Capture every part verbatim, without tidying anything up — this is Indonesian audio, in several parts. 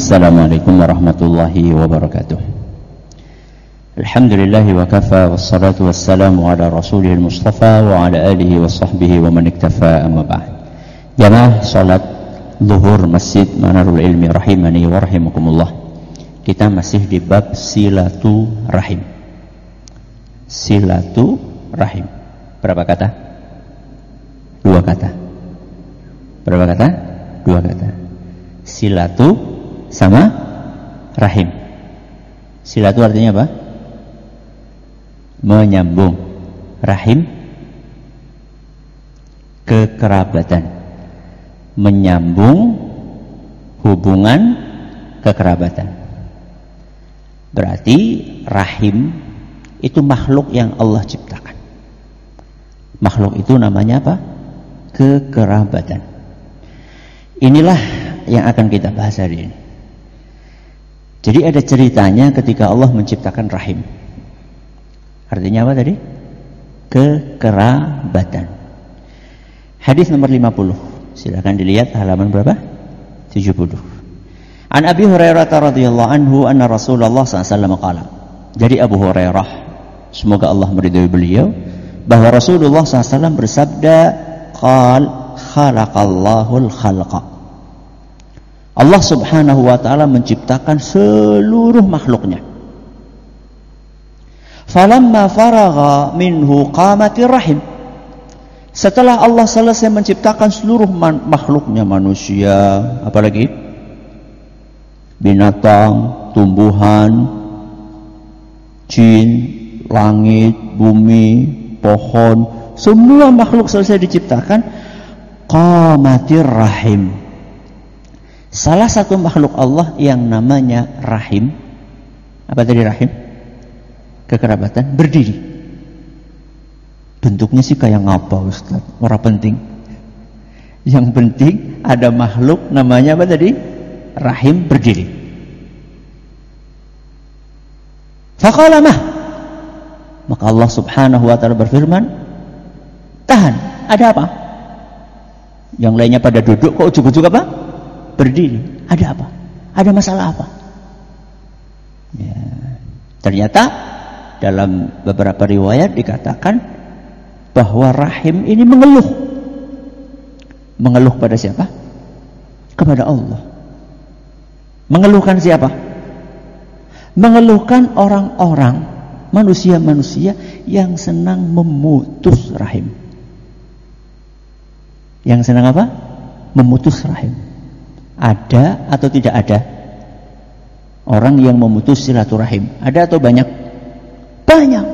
Assalamualaikum warahmatullahi wabarakatuh. Alhamdulillahi wa kafa wassalatu wassalamu ala rasulihil mustafa wa ala alihi wa sahbihi wa man iktafa amma ba'd. Jamaah salat zuhur Masjid Manarul Ilmi rahimani wa rahimakumullah. Kita masih di bab silatu rahim. Silatu rahim. Berapa kata? Dua kata. Berapa kata? Dua kata. Silatu sama rahim. Silatu artinya apa? Menyambung. Rahim kekerabatan. Menyambung hubungan kekerabatan. Berarti rahim itu makhluk yang Allah ciptakan. Makhluk itu namanya apa? Kekerabatan. Inilah yang akan kita bahas hari ini. Jadi ada ceritanya ketika Allah menciptakan rahim. Artinya apa tadi? Kekerabatan. Hadis nomor lima puluh. Silakan dilihat halaman berapa? tujuh puluh. An Abi Hurairah radhiyallahu anhu anna Rasulullah sallallahu alaihi wasallam qala. Jadi Abu Hurairah, semoga Allah meridhai beliau, bahwa Rasulullah sallallahu alaihi wasallam bersabda, qal khalaqallahul khalqa. Allah subhanahu wa ta'ala menciptakan seluruh makhluknya. Falamma faragha minhu qamatir rahim. Setelah Allah selesai menciptakan seluruh man- makhluknya, manusia, apalagi binatang, tumbuhan, jin, langit, bumi, pohon, semua makhluk selesai diciptakan, qamatir rahim. Salah satu makhluk Allah yang namanya rahim. Apa tadi rahim? Kekerabatan, berdiri. Bentuknya sih kayak ngapa Ustaz? Orang penting. Yang penting ada makhluk namanya apa tadi? Rahim, berdiri. Faqala mah. Maka Allah subhanahu wa ta'ala berfirman, tahan, ada apa? Yang lainnya pada duduk, kok ujuk-ujuk apa? Berdiri. Ada apa? Ada masalah apa? Ya. Ternyata dalam beberapa riwayat dikatakan bahwa rahim ini mengeluh. Mengeluh pada siapa? Kepada Allah. Mengeluhkan siapa? Mengeluhkan orang-orang, manusia-manusia yang senang memutus rahim. Yang senang apa? Memutus rahim. Ada atau tidak ada orang yang memutus silaturahim? Ada atau banyak? Banyak.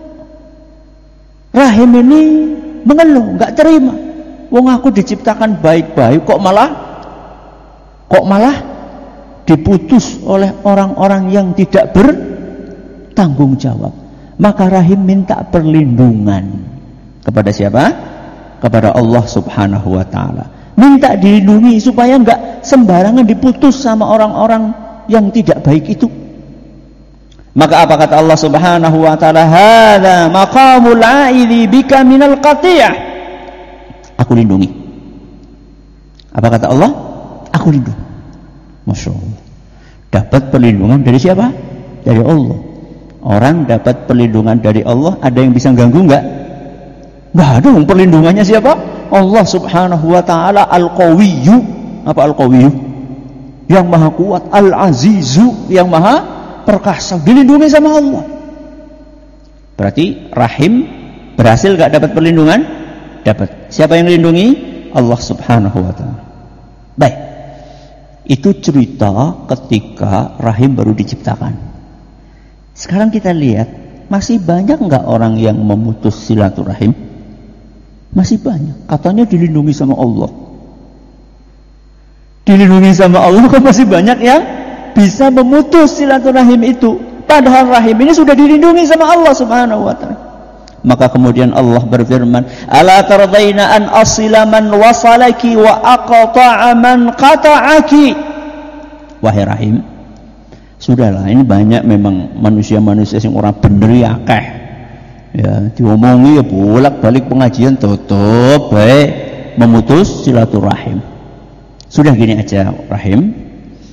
Rahim ini mengeluh, enggak terima. Wong aku diciptakan baik-baik, kok malah kok malah diputus oleh orang-orang yang tidak bertanggung jawab. Maka rahim minta perlindungan kepada siapa? Kepada Allah subhanahu wa ta'ala. Minta dilindungi supaya enggak sembarangan diputus sama orang-orang yang tidak baik itu. Maka apa kata Allah subhanahu wa ta'ala? Hadza maqamul a'idhi bika minal qatiyah. Aku lindungi. Apa kata Allah? Aku lindungi. Masya Allah. Dapat perlindungan dari siapa? Dari Allah. Orang dapat perlindungan dari Allah, ada yang bisa ganggu enggak? Enggak ada. Perlindungannya siapa? Allah subhanahu wa ta'ala al-qawiyyu. Apa al-qawiyyu? Yang maha kuat. Al-azizu, yang maha perkasa. Dilindungi sama Allah. Berarti rahim berhasil gak dapat perlindungan? Dapat. Siapa yang melindungi? Allah subhanahu wa ta'ala. Baik. Itu cerita ketika rahim baru diciptakan. Sekarang kita lihat, masih banyak gak orang yang memutus silaturahim? Masih banyak. Katanya dilindungi sama Allah. Dilindungi sama Allah, kok masih banyak yang bisa memutus silaturahim itu. Padahal rahim ini sudah dilindungi sama Allah subhanahu wa ta'ala. Maka kemudian Allah berfirman, ala tardaina an asila man wasalaki wa aqta'a man qata'aki. Wahai rahim, sudahlah, ini banyak memang manusia-manusia yang orang bener ya akeh. Ya, diomongi ya bolak-balik pengajian tutup baik memutus silaturahim. Sudah gini aja rahim,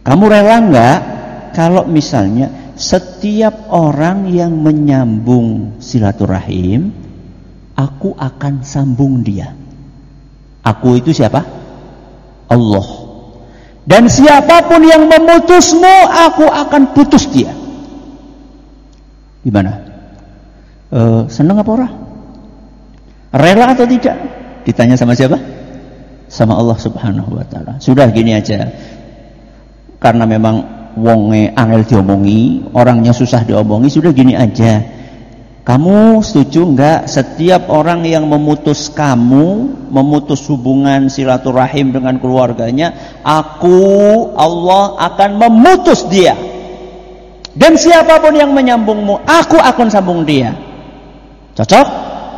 Kamu rela enggak kalau misalnya setiap orang yang menyambung silaturahim, aku akan sambung dia. Aku itu siapa? Allah. Dan siapapun yang memutusmu, aku akan putus dia. Gimana? E, seneng apa ora? Rela atau tidak? Ditanya sama siapa? Sama Allah Subhanahu wa taala. Sudah gini aja. Karena memang wonge angel diomongi, orangnya susah diomongi, sudah gini aja. Kamu setuju enggak setiap orang yang memutus kamu, memutus hubungan silaturahim dengan keluarganya, aku Allah akan memutus dia. Dan siapapun yang menyambungmu, aku akan sambung dia. Cocok?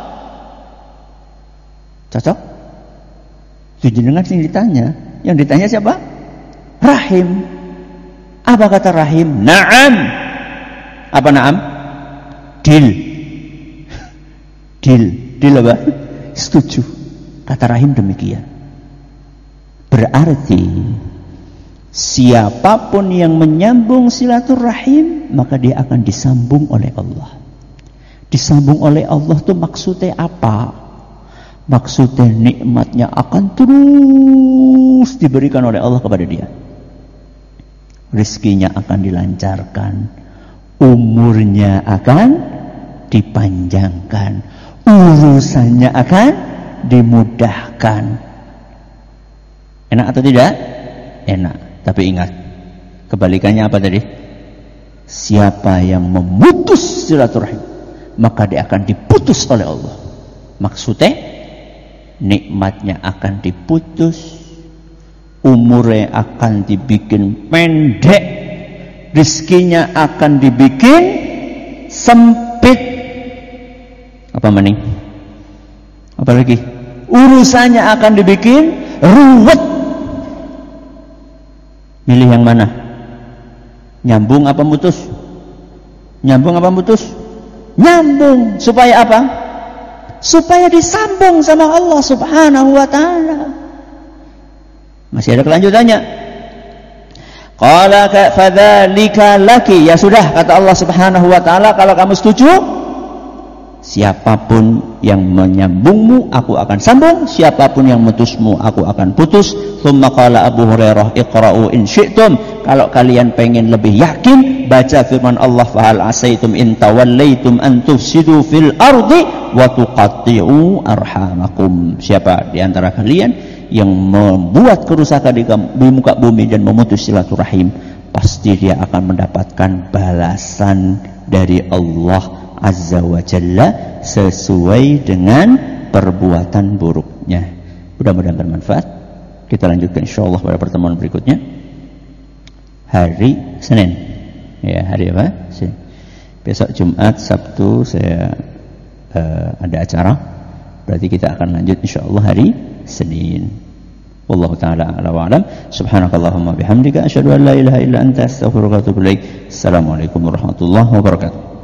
Cocok? Itu jenengan yang ditanya. Yang ditanya siapa? Rahim. Apa kata Rahim? Naam. Apa naam? Dil. Dil. Dil apa? Setuju. Kata Rahim demikian. Berarti siapapun yang menyambung silaturahim, maka dia akan disambung oleh Allah. Disambung oleh Allah itu maksudnya apa? Maksudnya nikmatnya akan terus diberikan oleh Allah kepada dia. Rizkinya akan dilancarkan, umurnya akan dipanjangkan, urusannya akan dimudahkan. Enak atau tidak? Enak. Tapi ingat, kebalikannya apa tadi? Siapa yang memutus silaturahim, maka dia akan diputus oleh Allah. Maksudnya nikmatnya akan diputus, umurnya akan dibikin pendek, rizkinya akan dibikin sempit. Apa maning? Apa lagi? Urusannya akan dibikin ruwet. Milih yang mana? Nyambung apa mutus? Nyambung apa mutus? Nyambung. Supaya apa? Supaya disambung sama Allah Subhanahu wa ta'ala. Masih ada kelanjutannya. Qala fadzalika laki. Ya sudah, kata Allah Subhanahu wa ta'ala, kalau kamu setuju, siapapun yang menyambungmu, aku akan sambung. Siapapun yang memutusmu, aku akan putus. Tsumma qala Abu Hurairah, iqra'u in syi'tum. Kalau kalian pengen lebih yakin, baca firman Allah, fahal asaitum in tawallaitum an tufsidu fil ardi wa tuqatti'u arhamakum. Siapa di antara kalian yang membuat kerusakan di, di muka bumi dan memutus silaturahim, pasti dia akan mendapatkan balasan dari Allah Azza wa Jalla sesuai dengan perbuatan buruknya. Mudah-mudahan bermanfaat. Kita lanjutkan insyaallah pada pertemuan berikutnya hari Senin. Ya, hari apa? Senin. Besok Jumat, Sabtu saya uh, ada acara. Berarti kita akan lanjut insyaallah hari Senin. Wallahu taala a'lam wa a'lam. Subhanakallahumma bihamdika asyhadu an la ilaha illa anta astaghfiruka wa atubu ilaik. Assalamualaikum warahmatullahi wabarakatuh.